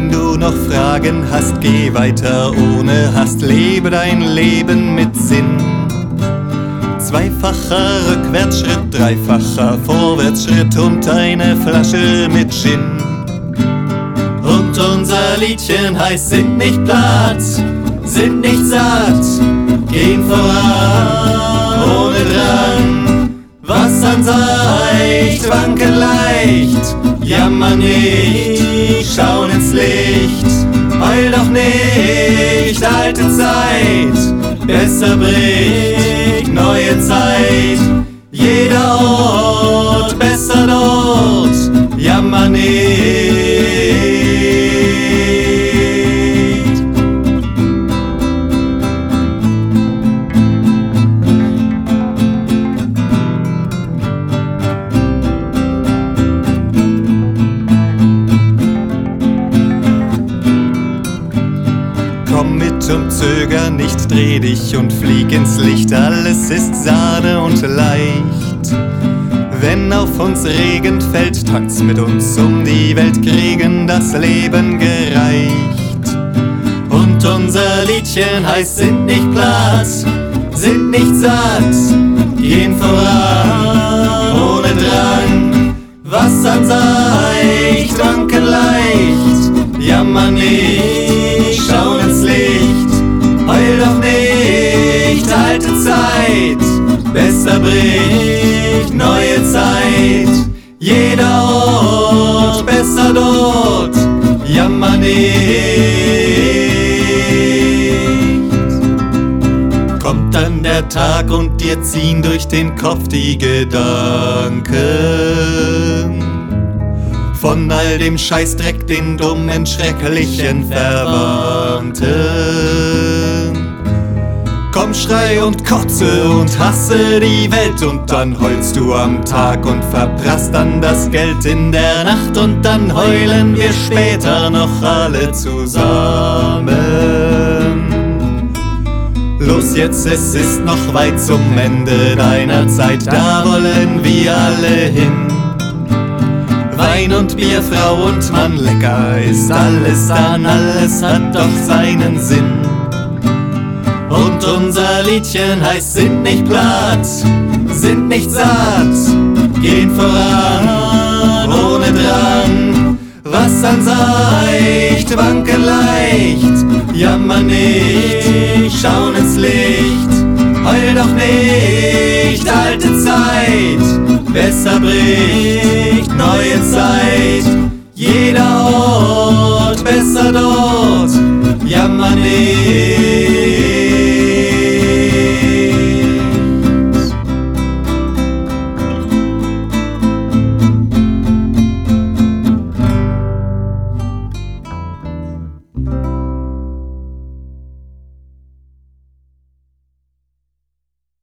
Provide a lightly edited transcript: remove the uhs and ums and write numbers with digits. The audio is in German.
Wenn du noch Fragen hast, geh weiter ohne Hast, lebe dein Leben mit Sinn. Zweifacher Rückwärtsschritt, dreifacher Vorwärtsschritt und eine Flasche mit Gin. Und unser Liedchen heißt: sind nicht platt, sind nicht satt, gehen voran ohne Drang. Was anseicht, wanken leicht, jammern nicht, schauen ins Licht. Heul doch nicht, alte Zeit, besser bricht neue Zeit. Jeder Ort, besser dort, jammer nicht. Komm mit und zöger nicht, dreh dich und flieg ins Licht, alles ist Sahne und leicht. Wenn auf uns Regen fällt, tanz mit uns um die Welt, kriegen das Leben gereicht. Und unser Liedchen heißt: sind nicht platt, sind nicht satt, gehen voran ohne Drang. Was anseicht, wanken leicht, jammern nicht, schauen ins Licht. Heul doch nicht, alte Zeit, besser bricht neue Zeit. Jeder Ort, besser dort, jammer nicht. Kommt dann der Tag und dir ziehen durch den Kopf die Gedanken von all dem Scheißdreck, den dummen, schrecklichen Verwandten. Komm, schrei und kotze und hasse die Welt, und dann heulst du am Tag und verprasst dann das Geld in der Nacht, und dann heulen wir später noch alle zusammen. Los jetzt, es ist noch weit zum Ende deiner Zeit, da wollen wir alle hin. Wein und Bier, Frau und Mann, lecker ist alles dann, alles hat doch seinen Sinn. Und unser Liedchen heißt: sind nicht platt, sind nicht satt, gehen voran ohne Drang. Was anseicht, wanken leicht, jammern nicht, schauen ins Licht. Heul doch nicht, alte Zeit, besser bricht neue Zeit. Jeder Ort, besser dort, jammer nicht.